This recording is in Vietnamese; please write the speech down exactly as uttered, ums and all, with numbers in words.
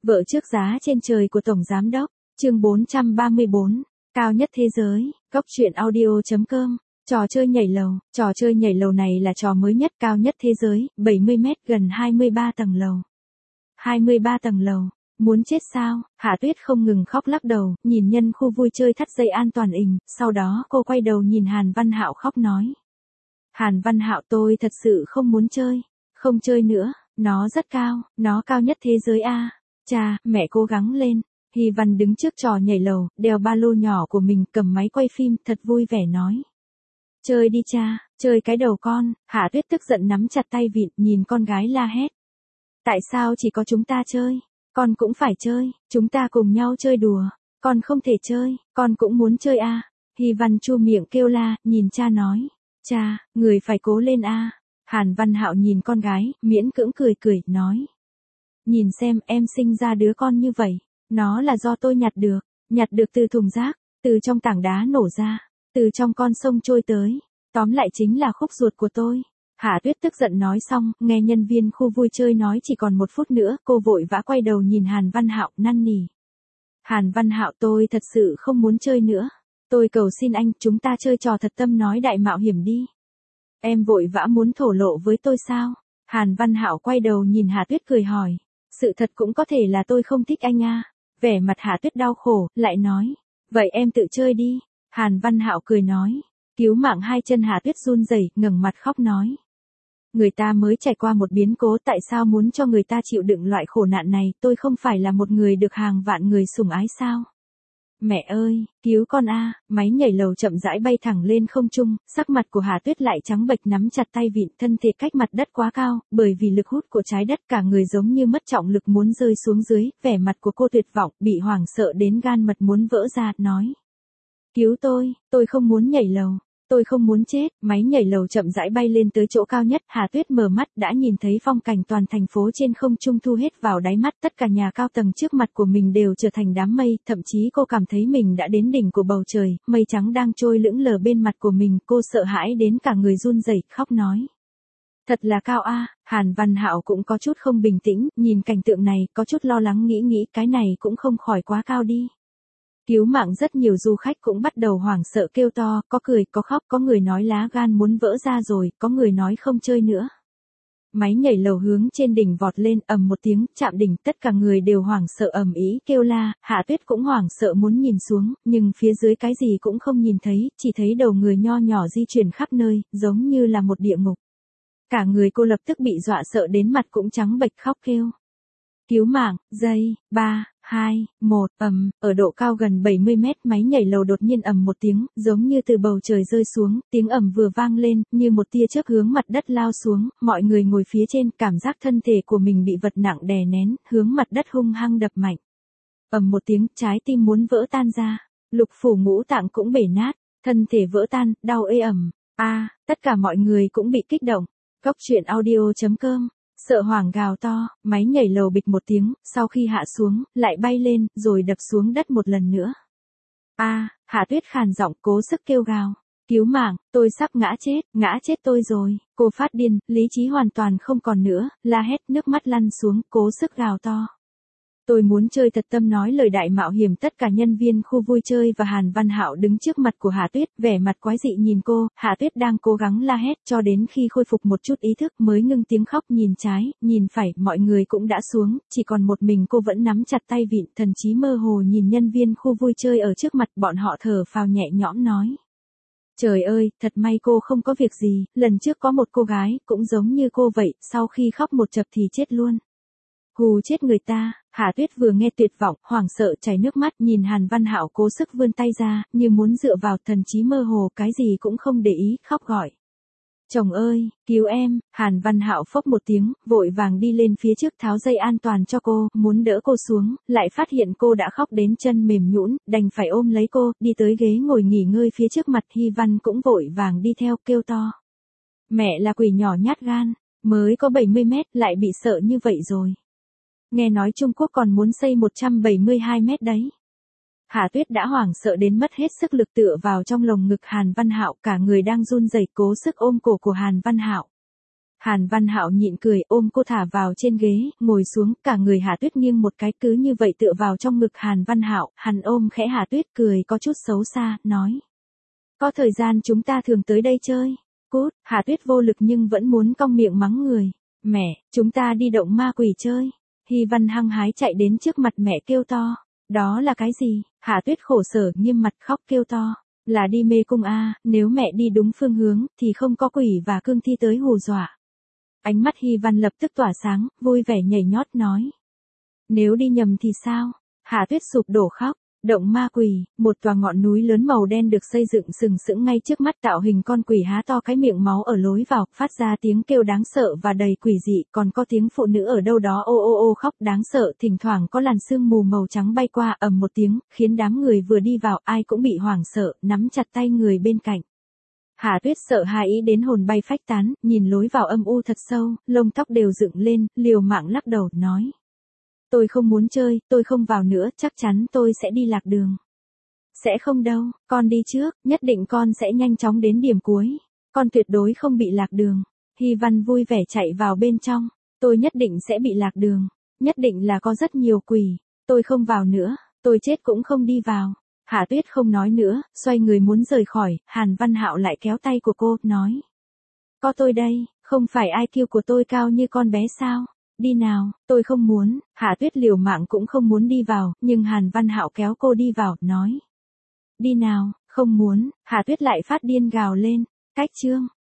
Vợ trước giá trên trời của Tổng Giám Đốc, chương bốn trăm ba mươi bốn, cao nhất thế giới, góc truyện audio.com, trò chơi nhảy lầu, trò chơi nhảy lầu này là trò mới nhất cao nhất thế giới, bảy mươi mét gần hai mươi ba tầng lầu. hai mươi ba tầng lầu, muốn chết sao, Hạ Tuyết không ngừng khóc lắc đầu, nhìn nhân khu vui chơi thắt dây an toàn ình, sau đó cô quay đầu nhìn Hàn Văn Hạo khóc nói. Hàn Văn Hạo tôi thật sự không muốn chơi, không chơi nữa, nó rất cao, nó cao nhất thế giới a. Cha, mẹ cố gắng lên. Hy Văn đứng trước trò nhảy lầu, đeo ba lô nhỏ của mình, cầm máy quay phim, thật vui vẻ nói. Chơi đi cha, chơi cái đầu con. Hạ Tuyết tức giận nắm chặt tay vịn, nhìn con gái la hét. Tại sao chỉ có chúng ta chơi? Con cũng phải chơi, chúng ta cùng nhau chơi đùa. Con không thể chơi, con cũng muốn chơi a. Hy Văn chu miệng kêu la, nhìn cha nói. Cha, người phải cố lên a. Hàn Văn Hạo nhìn con gái, miễn cưỡng cười cười, nói. Nhìn xem em sinh ra đứa con như vậy, nó là do tôi nhặt được, nhặt được từ thùng rác, từ trong tảng đá nổ ra, từ trong con sông trôi tới, tóm lại chính là khúc ruột của tôi. Hạ Tuyết tức giận nói xong, nghe nhân viên khu vui chơi nói chỉ còn một phút nữa, cô vội vã quay đầu nhìn Hàn Văn Hạo, năn nỉ. Hàn Văn Hạo tôi thật sự không muốn chơi nữa, tôi cầu xin anh, chúng ta chơi trò thật tâm nói đại mạo hiểm đi. Em vội vã muốn thổ lộ với tôi sao? Hàn Văn Hạo quay đầu nhìn Hạ Tuyết cười hỏi. Sự thật cũng có thể là tôi không thích anh a. Vẻ mặt Hạ Tuyết đau khổ, lại nói. Vậy em tự chơi đi. Hàn Văn Hạo cười nói. Cứu mạng hai chân Hạ Tuyết run rẩy, ngẩng mặt khóc nói. Người ta mới trải qua một biến cố, tại sao muốn cho người ta chịu đựng loại khổ nạn này, tôi không phải là một người được hàng vạn người sủng ái sao? Mẹ ơi, cứu con a. Máy nhảy lầu chậm rãi bay thẳng lên không trung, sắc mặt của Hạ Tuyết lại trắng bệch nắm chặt tay vịn, thân thể cách mặt đất quá cao, bởi vì lực hút của trái đất cả người giống như mất trọng lực muốn rơi xuống dưới, vẻ mặt của cô tuyệt vọng, bị hoảng sợ đến gan mật muốn vỡ ra, nói. Cứu tôi, tôi không muốn nhảy lầu. Tôi không muốn chết. Máy nhảy lầu chậm rãi bay lên tới chỗ cao nhất, Hạ Tuyết mở mắt đã nhìn thấy phong cảnh toàn thành phố trên không trung thu hết vào đáy mắt, tất cả nhà cao tầng trước mặt của mình đều trở thành đám mây, thậm chí cô cảm thấy mình đã đến đỉnh của bầu trời, mây trắng đang trôi lững lờ bên mặt của mình, cô sợ hãi đến cả người run rẩy, khóc nói. Thật là cao a. Hàn Văn Hạo cũng có chút không bình tĩnh, nhìn cảnh tượng này, có chút lo lắng nghĩ nghĩ cái này cũng không khỏi quá cao đi. Cứu mạng rất nhiều du khách cũng bắt đầu hoảng sợ kêu to, có cười, có khóc, có người nói lá gan muốn vỡ ra rồi, có người nói không chơi nữa. Máy nhảy lầu hướng trên đỉnh vọt lên, ầm một tiếng, chạm đỉnh, tất cả người đều hoảng sợ ầm ĩ kêu la, Hạ Tuyết cũng hoảng sợ muốn nhìn xuống, nhưng phía dưới cái gì cũng không nhìn thấy, chỉ thấy đầu người nho nhỏ di chuyển khắp nơi, giống như là một địa ngục. Cả người cô lập tức bị dọa sợ đến mặt cũng trắng bệch khóc kêu. Cứu mạng, giây, ba, hai, một, ầm, ở độ cao gần bảy mươi mét, máy nhảy lầu đột nhiên ầm một tiếng, giống như từ bầu trời rơi xuống, tiếng ầm vừa vang lên, như một tia chớp hướng mặt đất lao xuống, mọi người ngồi phía trên, cảm giác thân thể của mình bị vật nặng đè nén, hướng mặt đất hung hăng đập mạnh. Ầm một tiếng, trái tim muốn vỡ tan ra, lục phủ ngũ tạng cũng bể nát, thân thể vỡ tan, đau ê ầm, a, tất cả mọi người cũng bị kích động. Góc truyện audio.com. Sợ hoảng gào to, máy nhảy lầu bịch một tiếng, sau khi hạ xuống, lại bay lên, rồi đập xuống đất một lần nữa. A, à, Hạ Tuyết khàn giọng cố sức kêu gào. Cứu mạng, tôi sắp ngã chết, ngã chết tôi rồi. Cô phát điên, lý trí hoàn toàn không còn nữa, la hét, nước mắt lăn xuống, cố sức gào to. Tôi muốn chơi thật tâm nói lời đại mạo hiểm. Tất cả nhân viên khu vui chơi và Hàn Văn Hạo đứng trước mặt của Hạ Tuyết, vẻ mặt quái dị nhìn cô, Hạ Tuyết đang cố gắng la hét cho đến khi khôi phục một chút ý thức mới ngưng tiếng khóc, nhìn trái, nhìn phải, mọi người cũng đã xuống, chỉ còn một mình cô vẫn nắm chặt tay vịn, thần trí mơ hồ nhìn nhân viên khu vui chơi ở trước mặt, bọn họ thở phào nhẹ nhõm nói. Trời ơi, thật may cô không có việc gì, lần trước có một cô gái, cũng giống như cô vậy, sau khi khóc một chập thì chết luôn. Hù chết người ta. Hạ Tuyết vừa nghe tuyệt vọng, hoảng sợ chảy nước mắt, nhìn Hàn Văn Hạo cố sức vươn tay ra, như muốn dựa vào, thần trí mơ hồ, cái gì cũng không để ý, khóc gọi. Chồng ơi, cứu em. Hàn Văn Hạo phốc một tiếng, vội vàng đi lên phía trước tháo dây an toàn cho cô, muốn đỡ cô xuống, lại phát hiện cô đã khóc đến chân mềm nhũn, đành phải ôm lấy cô, đi tới ghế ngồi nghỉ ngơi phía trước mặt. Hy Văn cũng vội vàng đi theo, kêu to. Mẹ là quỷ nhỏ nhát gan, mới có bảy mươi mét, lại bị sợ như vậy rồi. Nghe nói Trung Quốc còn muốn xây một trăm bảy mươi hai mét đấy. Hạ Tuyết đã hoảng sợ đến mất hết sức lực tựa vào trong lồng ngực Hàn Văn Hạo, cả người đang run rẩy cố sức ôm cổ của Hàn Văn Hạo. Hàn Văn Hạo nhịn cười, ôm cô thả vào trên ghế, ngồi xuống, cả người Hạ Tuyết nghiêng một cái, cứ như vậy tựa vào trong ngực Hàn Văn Hạo, hắn ôm khẽ Hạ Tuyết, cười có chút xấu xa, nói: "Có thời gian chúng ta thường tới đây chơi." "Cút." Hạ Tuyết vô lực nhưng vẫn muốn cong miệng mắng người. "Mẹ, chúng ta đi động ma quỷ chơi." Hy Văn hăng hái chạy đến trước mặt mẹ kêu to. "Đó là cái gì?" Hạ Tuyết khổ sở nghiêm mặt khóc kêu to. "Là đi mê cung a, nếu mẹ đi đúng phương hướng, thì không có quỷ và cương thi tới hù dọa." Ánh mắt Hy Văn lập tức tỏa sáng, vui vẻ nhảy nhót nói: "Nếu đi nhầm thì sao?" Hạ Tuyết sụp đổ khóc. Động ma quỷ, một tòa ngọn núi lớn màu đen được xây dựng sừng sững ngay trước mắt, tạo hình con quỷ há to cái miệng máu ở lối vào, phát ra tiếng kêu đáng sợ và đầy quỷ dị, còn có tiếng phụ nữ ở đâu đó ô ô ô khóc đáng sợ, thỉnh thoảng có làn sương mù màu trắng bay qua, ầm một tiếng, khiến đám người vừa đi vào ai cũng bị hoảng sợ, nắm chặt tay người bên cạnh. Hạ Tuyết sợ hãi đến hồn bay phách tán, nhìn lối vào âm u thật sâu, lông tóc đều dựng lên, liều mạng lắc đầu, nói: "Tôi không muốn chơi, tôi không vào nữa, chắc chắn tôi sẽ đi lạc đường." "Sẽ không đâu, con đi trước, nhất định con sẽ nhanh chóng đến điểm cuối. Con tuyệt đối không bị lạc đường." Hy Văn vui vẻ chạy vào bên trong. "Tôi nhất định sẽ bị lạc đường. Nhất định là có rất nhiều quỷ. Tôi không vào nữa, tôi chết cũng không đi vào." Hạ Tuyết không nói nữa, xoay người muốn rời khỏi, Hàn Văn Hạo lại kéo tay của cô, nói: "Có tôi đây, không phải i kiu của tôi cao như con bé sao? Đi nào." "Tôi không muốn." Hạ Tuyết liều mạng cũng không muốn đi vào, nhưng Hàn Văn Hạo kéo cô đi vào, nói: "Đi nào." "Không muốn." Hạ Tuyết lại phát điên gào lên. Cách chương